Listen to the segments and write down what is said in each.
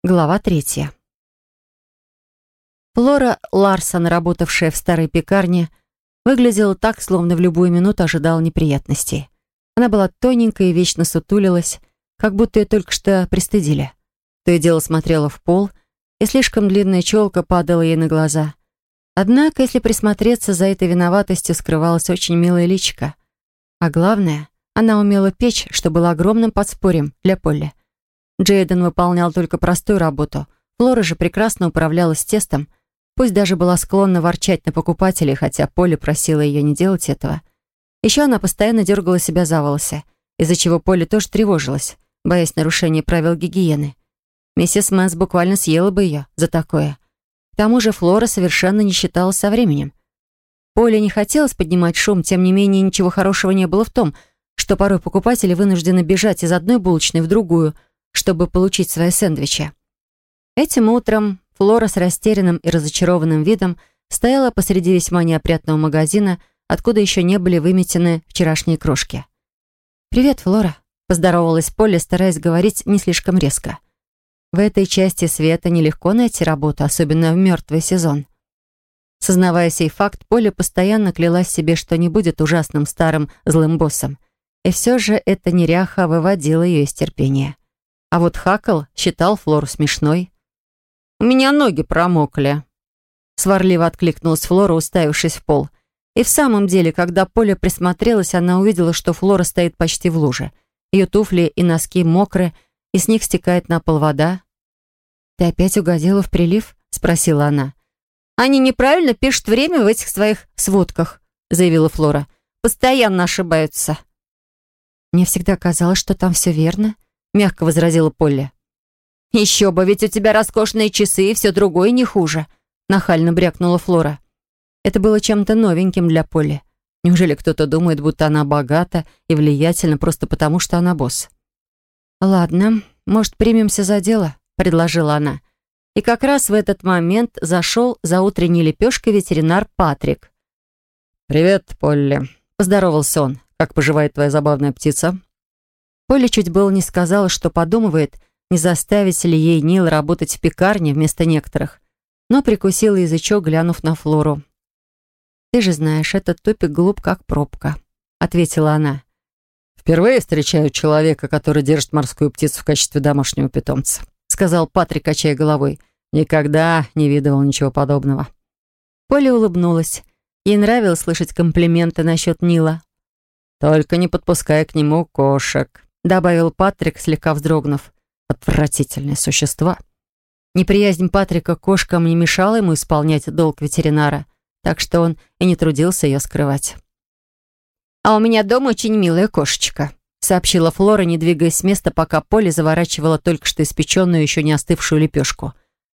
Глава 3. Флора Ларсон, работавшая в старой пекарне, выглядела так, словно в любую минуту ожидала неприятностей. Она была тоненькая и вечно сутулилась, как будто ее только что пристыдили. То и дело смотрела в пол, и слишком длинная челка падала ей на глаза. Однако, если присмотреться, за этой виноватостью скрывалась очень милая личико. А главное, она умела печь, что было огромным подспорьем для Полли. Джейден выполнял только простую работу. Флора же прекрасно управлялась тестом, пусть даже была склонна ворчать на покупателей, хотя Полли просила ее не делать этого. Еще она постоянно дергала себя за волосы, из-за чего Полли тоже тревожилась, боясь нарушения правил гигиены. Миссис Мэнс буквально съела бы ее за такое. К тому же Флора совершенно не считалась со временем. Полли не хотелось поднимать шум, тем не менее ничего хорошего не было в том, что порой покупатели вынуждены бежать из одной булочной в другую, чтобы получить свои сэндвичи. Этим утром Флора с растерянным и разочарованным видом стояла посреди весьма неопрятного магазина, откуда еще не были выметены вчерашние крошки. «Привет, Флора», — поздоровалась Полли, стараясь говорить не слишком резко. В этой части света нелегко найти работу, особенно в мертвый сезон. Сознавая сей факт, Полли постоянно клялась себе, что не будет ужасным старым злым боссом. И все же эта неряха выводила ее из терпения. А вот Хакл считал Флору смешной. «У меня ноги промокли», — сварливо откликнулась Флора, уставившись в пол. И в самом деле, когда Поля присмотрелась, она увидела, что Флора стоит почти в луже. Ее туфли и носки мокры, и с них стекает на пол вода. «Ты опять угодила в прилив?» — спросила она. «Они неправильно пишут время в этих своих сводках», — заявила Флора. «Постоянно ошибаются». «Мне всегда казалось, что там все верно», — мягко возразила Полли. «Еще бы, ведь у тебя роскошные часы и все другое не хуже», — нахально брякнула Флора. Это было чем-то новеньким для Полли. Неужели кто-то думает, будто она богата и влиятельна просто потому, что она босс? «Ладно, может, примемся за дело», — предложила она. И как раз в этот момент зашел за утренней лепешкой ветеринар Патрик. «Привет, Полли», — поздоровался он. «Как поживает твоя забавная птица?» Полли чуть было не сказала, что подумывает, не заставить ли ей Нил работать в пекарне вместо некоторых, но прикусила язычок, глянув на Флору. «Ты же знаешь, этот тупик глуп, как пробка», — ответила она. «Впервые встречаю человека, который держит морскую птицу в качестве домашнего питомца», — сказал Патрик, качая головой. «Никогда не видывал ничего подобного». Полли улыбнулась. Ей нравилось слышать комплименты насчет Нила. «Только не подпускай к нему кошек», — добавил Патрик, слегка вздрогнув. «Отвратительные существа». Неприязнь Патрика к кошкам не мешала ему исполнять долг ветеринара, так что он и не трудился ее скрывать. «А у меня дома очень милая кошечка», — сообщила Флора, не двигаясь с места, пока Полли заворачивала только что испеченную, еще не остывшую лепешку.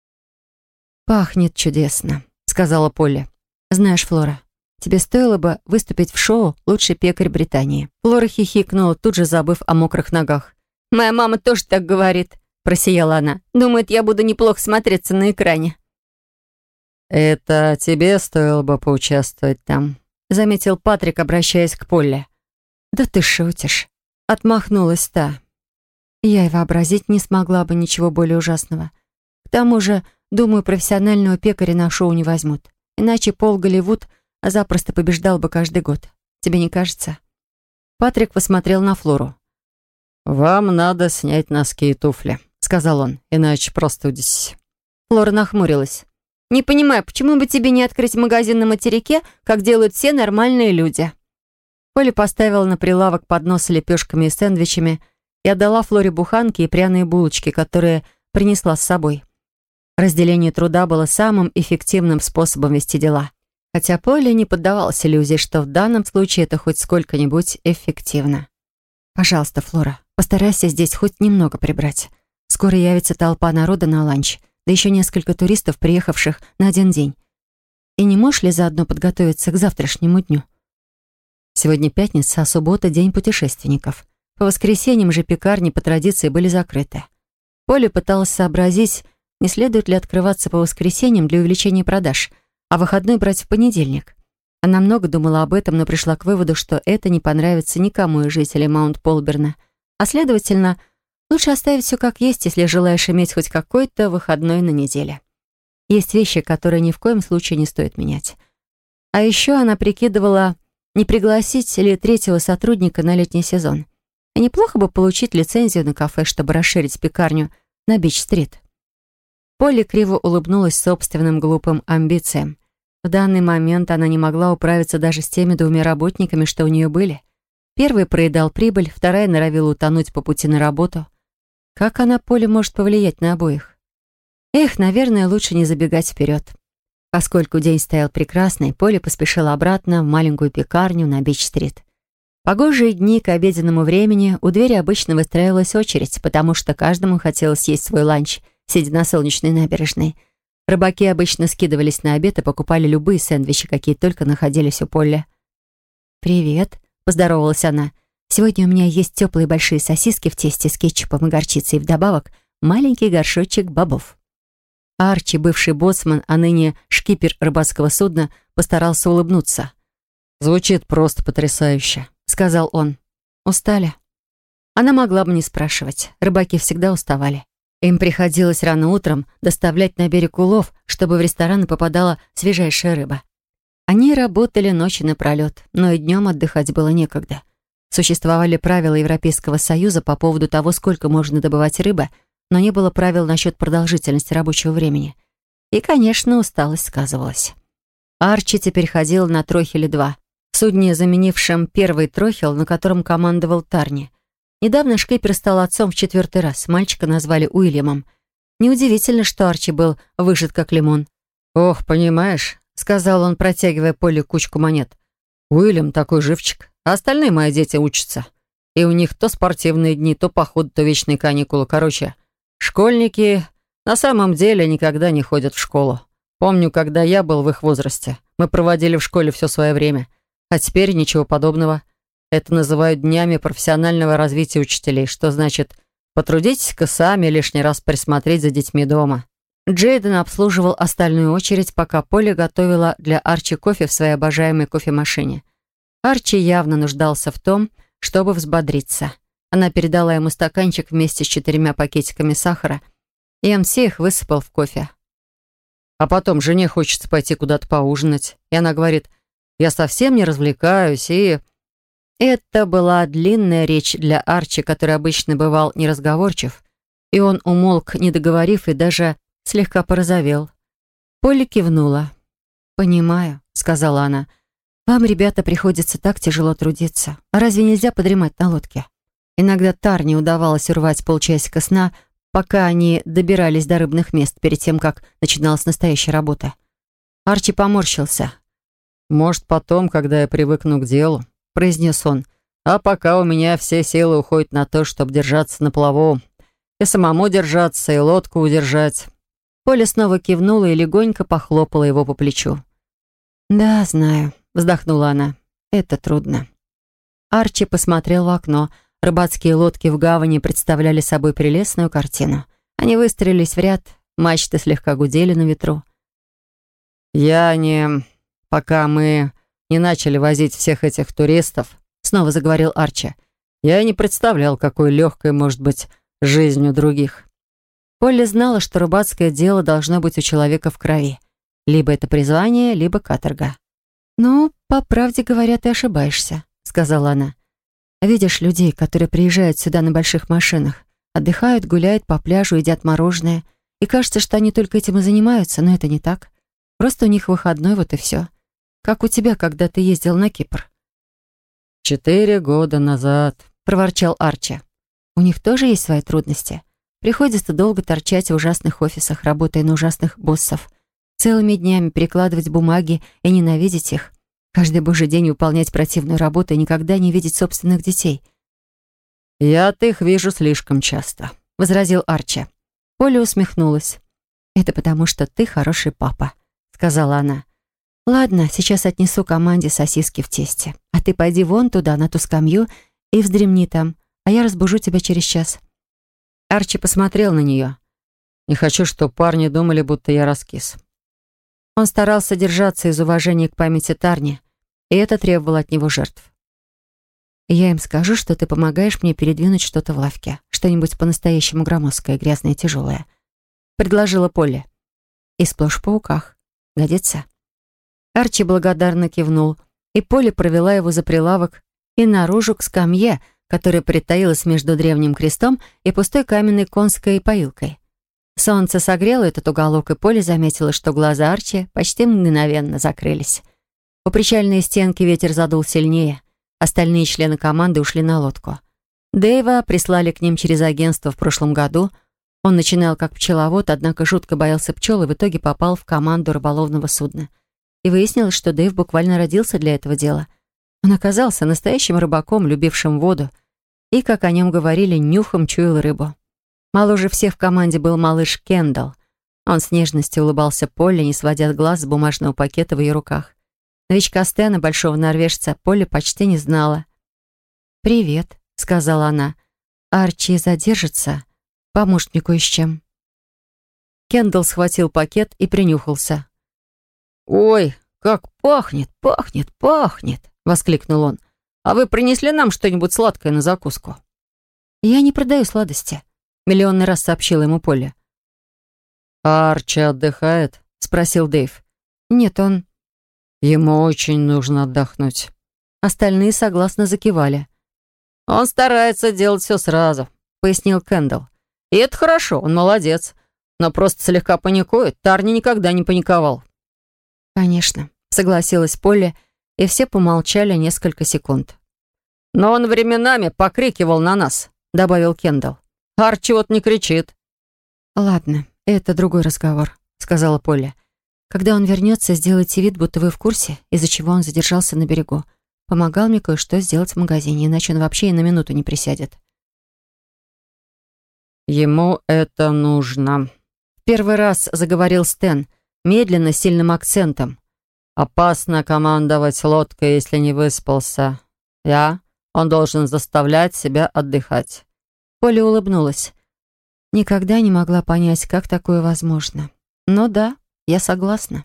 «Пахнет чудесно», — сказала Полли. «Знаешь, Флора, тебе стоило бы выступить в шоу «Лучший пекарь Британии». Флора хихикнула, тут же забыв о мокрых ногах. «Моя мама тоже так говорит», — просияла она. «Думает, я буду неплохо смотреться на экране». «Это тебе стоило бы поучаствовать там», — заметил Патрик, обращаясь к Полли. «Да ты шутишь», — отмахнулась та. «Я и вообразить не смогла бы ничего более ужасного. К тому же, думаю, профессионального пекаря на шоу не возьмут. Иначе Пол Голливуд запросто побеждал бы каждый год. Тебе не кажется?» Патрик посмотрел на Флору. «Вам надо снять носки и туфли», — сказал он, — «иначе простудитесь». Флора нахмурилась. «Не понимаю, почему бы тебе не открыть магазин на материке, как делают все нормальные люди?» Поля поставила на прилавок поднос с лепешками и сэндвичами и отдала Флоре буханки и пряные булочки, которые принесла с собой. Разделение труда было самым эффективным способом вести дела. Хотя Поля не поддавалась иллюзии, что в данном случае это хоть сколько-нибудь эффективно. «Пожалуйста, Флора, постарайся здесь хоть немного прибрать. Скоро явится толпа народа на ланч, да еще несколько туристов, приехавших на один день. И не можешь ли заодно подготовиться к завтрашнему дню? Сегодня пятница, а суббота — день путешественников. По воскресеньям же пекарни по традиции были закрыты. Поля пыталась сообразить, не следует ли открываться по воскресеньям для увеличения продаж, а выходной брать в понедельник. Она много думала об этом, но пришла к выводу, что это не понравится никому из жителей Маунт-Полберна, а, следовательно, Лучше оставить все как есть, если желаешь иметь хоть какой-то выходной на неделе. Есть вещи, которые ни в коем случае не стоит менять. А еще она прикидывала, не пригласить ли третьего сотрудника на летний сезон. И неплохо бы получить лицензию на кафе, чтобы расширить пекарню на Бич-стрит. Полли криво улыбнулась собственным глупым амбициям. В данный момент она не могла управиться даже с теми двумя работниками, что у нее были. Первый проедал прибыль, вторая норовила утонуть по пути на работу. Как она, Полли, может повлиять на обоих? Эх, наверное, лучше не забегать вперед. Поскольку день стоял прекрасный, Полли поспешила обратно в маленькую пекарню на Бич-стрит. В погожие дни к обеденному времени у двери обычно выстраивалась очередь, потому что каждому хотелось съесть свой ланч, сидя на солнечной набережной. Рыбаки обычно скидывались на обед и покупали любые сэндвичи, какие только находились у Полли. «Привет», — поздоровалась она. «Сегодня у меня есть теплые большие сосиски в тесте с кетчупом и горчицей, и вдобавок маленький горшочек бобов». Арчи, бывший боцман, а ныне шкипер рыбацкого судна, постарался улыбнуться. «Звучит просто потрясающе», — сказал он. «Устали?» Она могла бы не спрашивать. Рыбаки всегда уставали. Им приходилось рано утром доставлять на берег улов, чтобы в рестораны попадала свежайшая рыба. Они работали ночи напролет, но и днем отдыхать было некогда. Существовали правила Европейского Союза по поводу того, сколько можно добывать рыбы, но не было правил насчет продолжительности рабочего времени. И, конечно, усталость сказывалась. Арчи теперь ходил на трохеле-2, судне, заменившем первый трохел, на котором командовал Тарни. Недавно шкипер стал отцом в 4-й раз. Мальчика назвали Уильямом. Неудивительно, что Арчи был выжат как лимон. «Ох, понимаешь», — сказал он, протягивая Поле кучку монет. «Уильям такой живчик, а остальные мои дети учатся. И у них то спортивные дни, то походы, то вечные каникулы. Короче, школьники на самом деле никогда не ходят в школу. Помню, когда я был в их возрасте, мы проводили в школе все свое время. А теперь ничего подобного. Это называют днями профессионального развития учителей, что значит потрудитесь-ка сами лишний раз присмотреть за детьми дома». Джейден обслуживал остальную очередь, пока Полли готовила для Арчи кофе в своей обожаемой кофемашине. Арчи явно нуждался в том, чтобы взбодриться. Она передала ему стаканчик вместе с 4 пакетиками сахара, и МС их высыпал в кофе. А потом жене хочется пойти куда-то поужинать, и она говорит: «Я совсем не развлекаюсь», и... Это была длинная речь для Арчи, который обычно бывал неразговорчив, и он умолк, не договорив, и даже слегка порозовел. Полли кивнула. «Понимаю», — сказала она. «Вам, ребята, приходится так тяжело трудиться. А разве нельзя подремать на лодке?» Иногда Тарни удавалось урвать полчасика сна, пока они добирались до рыбных мест, перед тем, как начиналась настоящая работа. Арчи поморщился. «Может, потом, когда я привыкну к делу», — произнес он. «А пока у меня все силы уходят на то, чтобы держаться на плаву. И самому держаться, и лодку удержать». Поля снова кивнула и легонько похлопала его по плечу. «Да, знаю», — вздохнула она. «Это трудно». Арчи посмотрел в окно. Рыбацкие лодки в гавани представляли собой прелестную картину. Они выстроились в ряд, мачты слегка гудели на ветру. Пока мы не начали возить всех этих туристов», — снова заговорил Арчи, «я не представлял, какой легкой может быть жизнь у других». Полли знала, что рыбацкое дело должно быть у человека в крови. Либо это призвание, либо каторга. «Ну, по правде говоря, ты ошибаешься», — сказала она. «Видишь людей, которые приезжают сюда на больших машинах, отдыхают, гуляют по пляжу, едят мороженое, и кажется, что они только этим и занимаются, но это не так. Просто у них выходной, вот и все. Как у тебя, когда ты ездил на Кипр?» 4 года назад», — проворчал Арчи. «У них тоже есть свои трудности. Приходится долго торчать в ужасных офисах, работая на ужасных боссов, целыми днями перекладывать бумаги и ненавидеть их, каждый божий день выполнять противную работу и никогда не видеть собственных детей». «Я-то их вижу слишком часто», — возразил Арчи. Поля усмехнулась. «Это потому, что ты хороший папа», — сказала она. «Ладно, сейчас отнесу команде сосиски в тесте, а ты пойди вон туда, на ту скамью, и вздремни там, а я разбужу тебя через час». Арчи посмотрел на нее. «Не хочу, чтобы парни думали, будто я раскис». Он старался держаться из уважения к памяти Тарни, и это требовало от него жертв. «Я им скажу, что ты помогаешь мне передвинуть что-то в лавке, что-нибудь по-настоящему громоздкое, грязное и тяжелое. Предложила Полли. И сплошь в пауках. Годится? Арчи благодарно кивнул, и Полли провела его за прилавок и наружу к скамье, которая притаилась между древним крестом и пустой каменной конской поилкой. Солнце согрело этот уголок, и Полли заметила, что глаза Арчи почти мгновенно закрылись. У причальной стенки ветер задул сильнее. Остальные члены команды ушли на лодку. Дэйва прислали к ним через агентство в прошлом году. Он начинал как пчеловод, однако жутко боялся пчел и в итоге попал в команду рыболовного судна. И выяснилось, что Дэйв буквально родился для этого дела. Он оказался настоящим рыбаком, любившим воду, и, как о нем говорили, нюхом чуял рыбу. Моложе всех в команде был малыш Кендалл. Он с нежностью улыбался Полли, не сводя глаз с бумажного пакета в ее руках. Новичка Стэна, большого норвежца, Полли почти не знала. «Привет», — сказала она. «Арчи задержится. Поможешь мне кое с чем». Кендалл схватил пакет и принюхался. «Ой, как пахнет, пахнет, пахнет!» — воскликнул он. «А вы принесли нам что-нибудь сладкое на закуску?» «Я не продаю сладости», — миллионный раз сообщила ему Полли. «Арчи отдыхает?» — спросил Дэйв. «Нет, он...» «Ему очень нужно отдохнуть». Остальные согласно закивали. «Он старается делать все сразу», — пояснил Кендалл. «И это хорошо, он молодец. Но просто слегка паникует. Тарни никогда не паниковал». «Конечно», — согласилась Полли, и все помолчали несколько секунд. «Но он временами покрикивал на нас», — добавил Кендалл. «Арчи вот не кричит». «Ладно, это другой разговор», — сказала Полли. «Когда он вернется, сделайте вид, будто вы в курсе, из-за чего он задержался на берегу. Помогал мне кое-что сделать в магазине, иначе он вообще и на минуту не присядет». «Ему это нужно», — первый раз заговорил Стэн, медленно, с сильным акцентом. «Опасно командовать лодкой, если не выспался. Он должен заставлять себя отдыхать». Поля улыбнулась. Никогда не могла понять, как такое возможно. Но да, я согласна.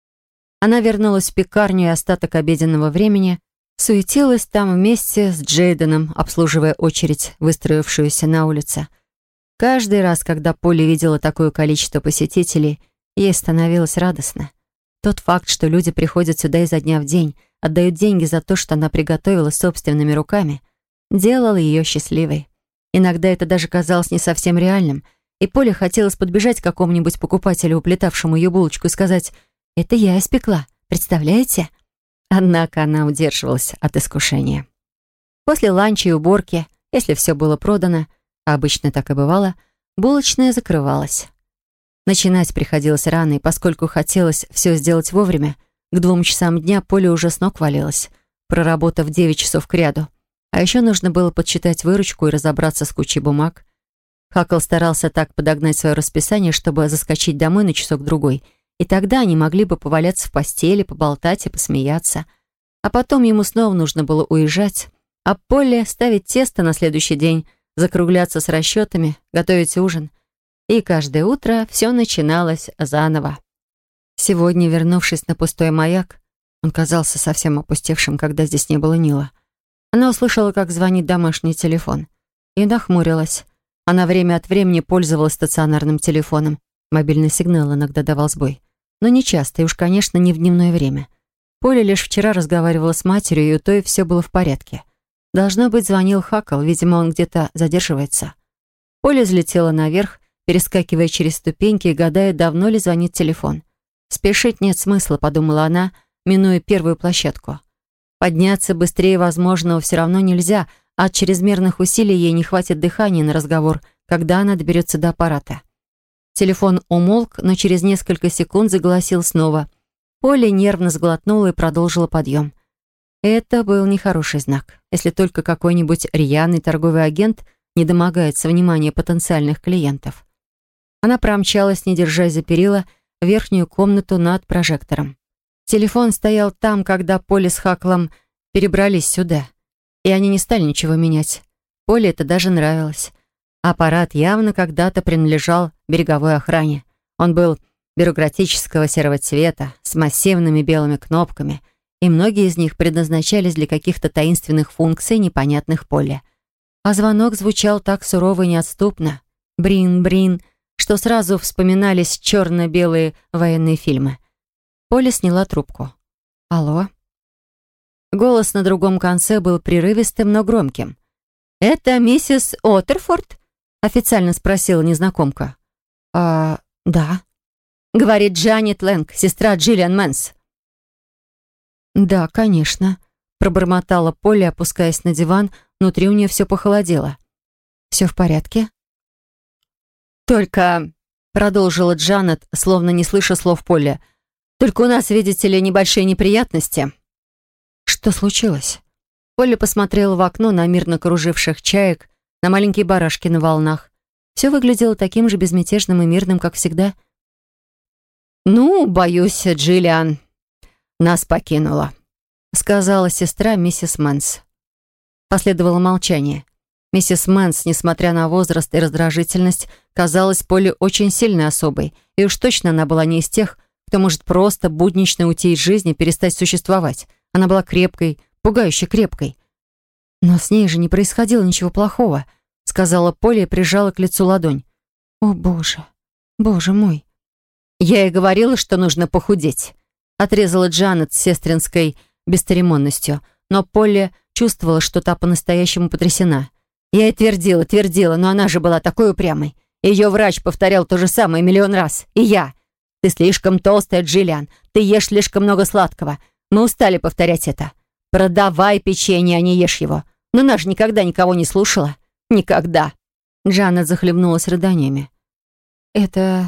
Она вернулась в пекарню и остаток обеденного времени суетилась там вместе с Джейденом, обслуживая очередь, выстроившуюся на улице. Каждый раз, когда Полли видела такое количество посетителей, ей становилось радостно. Тот факт, что люди приходят сюда изо дня в день, отдают деньги за то, что она приготовила собственными руками, делал ее счастливой. Иногда это даже казалось не совсем реальным, и Поле хотелось подбежать к какому-нибудь покупателю, уплетавшему ее булочку, и сказать: «Это я испекла, представляете?» Однако она удерживалась от искушения. После ланча и уборки, если все было продано, а обычно так и бывало, булочная закрывалась. Начинать приходилось рано, и поскольку хотелось все сделать вовремя, к 2 часам дня Поля уже с ног валилась, проработав 9 часов кряду. А еще нужно было подсчитать выручку и разобраться с кучей бумаг. Хакл старался так подогнать свое расписание, чтобы заскочить домой на часок-другой, и тогда они могли бы поваляться в постели, поболтать и посмеяться. А потом ему снова нужно было уезжать, а Поле ставить тесто на следующий день, закругляться с расчетами, готовить ужин. И каждое утро все начиналось заново. Сегодня, вернувшись на пустой маяк, он казался совсем опустевшим, когда здесь не было Нила. Она услышала, как звонит домашний телефон, и нахмурилась. Она время от времени пользовалась стационарным телефоном. Мобильный сигнал иногда давал сбой. Но не часто, и уж, конечно, не в дневное время. Поля лишь вчера разговаривала с матерью, и у той все было в порядке. Должно быть, звонил Хакл, видимо, он где-то задерживается. Поля взлетела наверх, перескакивая через ступеньки и гадая, давно ли звонит телефон. «Спешить нет смысла», — подумала она, минуя первую площадку. Подняться быстрее возможного все равно нельзя, а от чрезмерных усилий ей не хватит дыхания на разговор, когда она доберется до аппарата. Телефон умолк, но через несколько секунд заголосил снова. Поля нервно сглотнула и продолжила подъем. Это был нехороший знак, если только какой-нибудь рьяный торговый агент не домогается внимания потенциальных клиентов. Она промчалась, не держась за перила, в верхнюю комнату над прожектором. Телефон стоял там, когда Поля с Хаклом перебрались сюда, и они не стали ничего менять. Поле это даже нравилось. Аппарат явно когда-то принадлежал береговой охране. Он был бюрократического серого цвета, с массивными белыми кнопками, и многие из них предназначались для каких-то таинственных функций, непонятных Поле. а звонок звучал так сурово и неотступно. Брин-брин, что сразу вспоминались черно-белые военные фильмы. Поля сняла трубку. «Алло?» Голос на другом конце был прерывистым, но громким. «Это миссис Оттерфорд?» — официально спросила незнакомка. Да», — говорит Джанет Лэнг, сестра Джиллиан Мэнс. «Да, конечно», — пробормотала Поля, опускаясь на диван. Внутри у нее все похолодело. «Все в порядке?» «Только», — продолжила Джанет, словно не слыша слов Поля, «только у нас, видите ли, небольшие неприятности». «Что случилось?» Поля посмотрела в окно на мирно круживших чаек, на маленькие барашки на волнах. Все выглядело таким же безмятежным и мирным, как всегда. «Ну, боюсь, Джиллиан нас покинула», — сказала сестра миссис Мэнс. Последовало молчание. Миссис Мэнс, несмотря на возраст и раздражительность, казалась Поле очень сильной особой, и уж точно она была не из тех, кто может просто буднично уйти из жизни, перестать существовать. Она была крепкой, пугающе крепкой. «Но с ней же не происходило ничего плохого», — сказала Поля и прижала к лицу ладонь. «О, Боже, Боже мой!» «Я и говорила, что нужно похудеть», — отрезала Джанет с сестринской бесцеремонностью, но Полли чувствовала, что та по-настоящему потрясена. Я и твердила, но она же была такой упрямой. Ее врач повторял то же самое миллион раз. И я. «Ты слишком толстая, Джиллиан. Ты ешь слишком много сладкого. Мы устали повторять это. Продавай печенье, а не ешь его. Но она же никогда никого не слушала. Никогда». Джанет захлебнулась рыданиями. «Это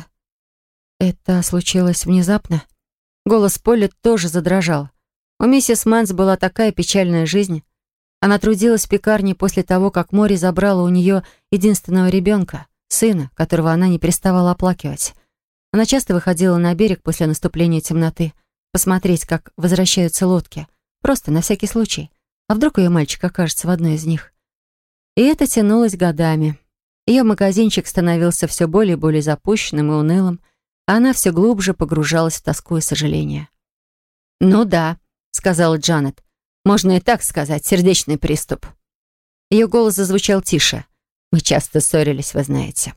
случилось внезапно?» Голос Полли тоже задрожал. У миссис Мэнс была такая печальная жизнь. Она трудилась в пекарне после того, как море забрало у нее единственного ребенка, сына, которого она не переставала оплакивать. Она часто выходила на берег после наступления темноты, посмотреть, как возвращаются лодки, просто на всякий случай. А вдруг ее мальчик окажется в одной из них? И это тянулось годами. Ее магазинчик становился все более и более запущенным и унылым, а она все глубже погружалась в тоску и сожаление. «Ну да», — сказала Джанет, — «можно и так сказать, сердечный приступ». Ее голос зазвучал тише. «Мы часто ссорились, вы знаете».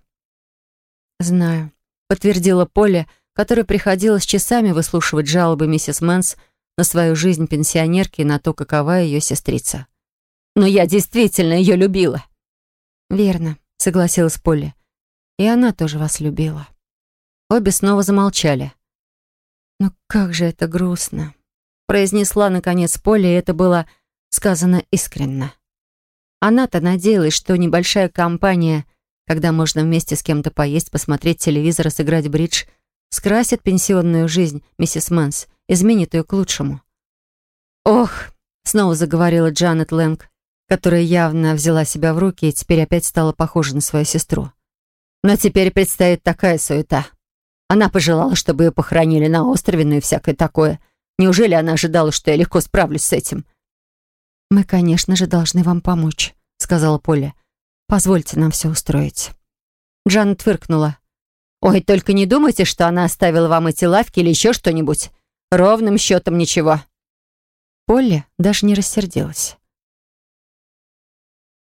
«Знаю», — подтвердила Поля, которой приходилось часами выслушивать жалобы миссис Мэнс на свою жизнь пенсионерки и на то, какова ее сестрица. «Но я действительно ее любила». «Верно», — согласилась Полли. «И она тоже вас любила». Обе снова замолчали. «Но как же это грустно», — произнесла, наконец, Полли, и это было сказано искренне. Она-то надеялась, что небольшая компания, когда можно вместе с кем-то поесть, посмотреть телевизор и сыграть в бридж, скрасит пенсионную жизнь миссис Мэнс, изменит ее к лучшему. «Ох», — снова заговорила Джанет Лэнг, которая явно взяла себя в руки и теперь опять стала похожа на свою сестру. «Но теперь предстоит такая суета. Она пожелала, чтобы ее похоронили на острове, ну и всякое такое. Неужели она ожидала, что я легко справлюсь с этим?» «Мы, конечно же, должны вам помочь», — сказала Поля. «Позвольте нам все устроить». Джанет фыркнула. «Ой, только не думайте, что она оставила вам эти лавки или еще что-нибудь. Ровным счетом ничего». Полли даже не рассердилась.